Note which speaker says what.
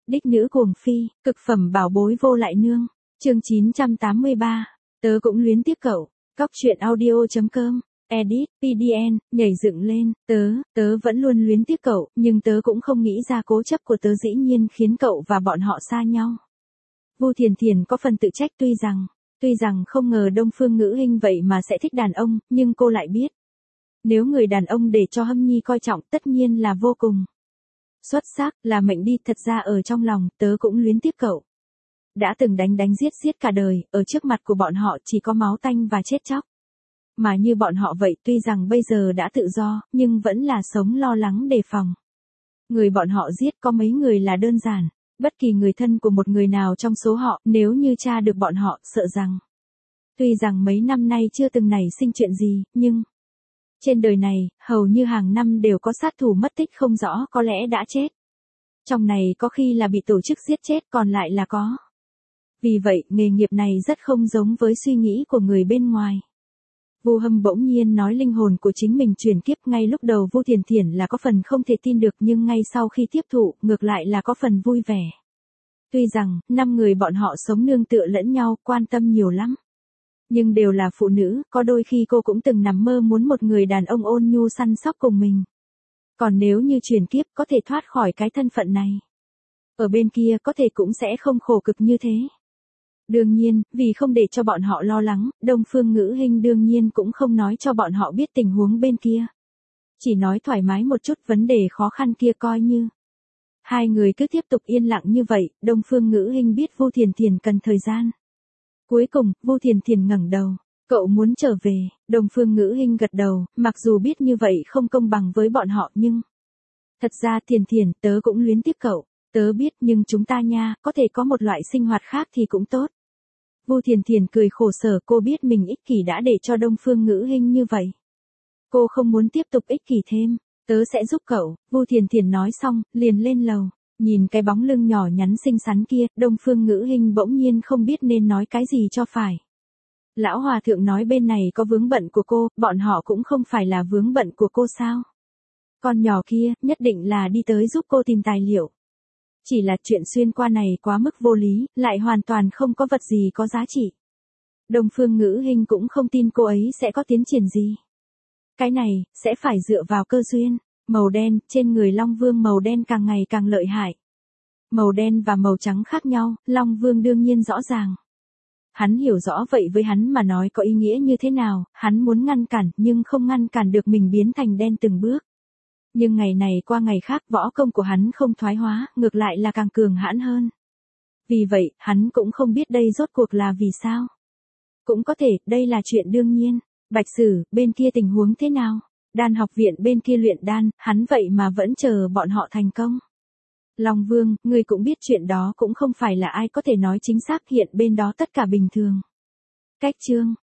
Speaker 1: Đích nữ cuồng phi, cực phẩm bảo bối vô lại nương. Chương 983. Tớ cũng luyến tiếc cậu. Cóc truyện audio.com. Edit, PDN, nhảy dựng lên. Tớ vẫn luôn luyến tiếc cậu, nhưng tớ cũng không nghĩ ra cố chấp của tớ dĩ nhiên khiến cậu và bọn họ xa nhau. Vu Thiền Thiền có phần tự trách tuy rằng không ngờ Đông Phương Ngữ Hinh vậy mà sẽ thích đàn ông, nhưng cô lại biết. Nếu người đàn ông để cho Hâm Nhi coi trọng tất nhiên là vô cùng xuất sắc, là mệnh đi. Thật ra ở trong lòng tớ cũng luyến tiếc cậu. Đã từng đánh giết cả đời, ở trước mặt của bọn họ chỉ có máu tanh và chết chóc. Mà như bọn họ vậy, tuy rằng bây giờ đã tự do, nhưng vẫn là sống lo lắng đề phòng. Người bọn họ giết có mấy người là đơn giản. Bất kỳ người thân của một người nào trong số họ, nếu như tra được bọn họ, sợ rằng. Tuy rằng mấy năm nay chưa từng nảy sinh chuyện gì, nhưng trên đời này, hầu như hàng năm đều có sát thủ mất tích không rõ, có lẽ đã chết. Trong này có khi là bị tổ chức giết chết, còn lại là có. Vì vậy, nghề nghiệp này rất không giống với suy nghĩ của người bên ngoài. Vu Hâm bỗng nhiên nói linh hồn của chính mình chuyển kiếp. Ngay lúc đầu Vu Thiền Thiền là có phần không thể tin được, nhưng ngay sau khi tiếp thụ, ngược lại là có phần vui vẻ. Tuy rằng, 5 người bọn họ sống nương tựa lẫn nhau, quan tâm nhiều lắm. Nhưng đều là phụ nữ, có đôi khi cô cũng từng nằm mơ muốn một người đàn ông ôn nhu săn sóc cùng mình. Còn nếu như chuyển kiếp có thể thoát khỏi cái thân phận này, ở bên kia có thể cũng sẽ không khổ cực như thế. Đương nhiên, vì không để cho bọn họ lo lắng, Đông Phương Ngữ Hinh đương nhiên cũng không nói cho bọn họ biết tình huống bên kia. Chỉ nói thoải mái một chút, vấn đề khó khăn kia coi như. Hai người cứ tiếp tục yên lặng như vậy. Đông Phương Ngữ Hinh biết Vu Thiền Thiền cần thời gian. Cuối cùng, Vu Thiền Thiền ngẩng đầu. Cậu muốn trở về. Đông Phương Ngữ Hinh gật đầu, mặc dù biết như vậy không công bằng với bọn họ nhưng. Thật ra Thiền Thiền, tớ cũng luyến tiếc cậu. Tớ biết, nhưng chúng ta nha, có thể có một loại sinh hoạt khác thì cũng tốt. Vu Thiền Thiền cười khổ sở, cô biết mình ích kỷ đã để cho Đông Phương Ngữ Hinh như vậy. Cô không muốn tiếp tục ích kỷ thêm. Tớ sẽ giúp cậu. Vu Thiền Thiền nói xong, liền lên lầu. Nhìn cái bóng lưng nhỏ nhắn xinh xắn kia, Đông Phương Ngữ Hinh bỗng nhiên không biết nên nói cái gì cho phải. Lão Hòa Thượng nói bên này có vướng bận của cô, bọn họ cũng không phải là vướng bận của cô sao? Con nhỏ kia, nhất định là đi tới giúp cô tìm tài liệu. Chỉ là chuyện xuyên qua này quá mức vô lý, lại hoàn toàn không có vật gì có giá trị. Đông Phương Ngữ Hinh cũng không tin cô ấy sẽ có tiến triển gì. Cái này, sẽ phải dựa vào cơ duyên. Màu đen, trên người Long Vương màu đen càng ngày càng lợi hại. Màu đen và màu trắng khác nhau, Long Vương đương nhiên rõ ràng. Hắn hiểu rõ vậy với hắn mà nói có ý nghĩa như thế nào, hắn muốn ngăn cản nhưng không ngăn cản được mình biến thành đen từng bước. Nhưng ngày này qua ngày khác võ công của hắn không thoái hóa, ngược lại là càng cường hãn hơn. Vì vậy, hắn cũng không biết đây rốt cuộc là vì sao. Cũng có thể, đây là chuyện đương nhiên. Bạch Sử, bên kia tình huống thế nào? Đan học viện bên kia luyện đan, hắn vậy mà vẫn chờ bọn họ thành công. Long Vương, ngươi cũng biết chuyện đó cũng không phải là ai có thể nói chính xác, hiện bên đó tất cả bình thường. Cách chương.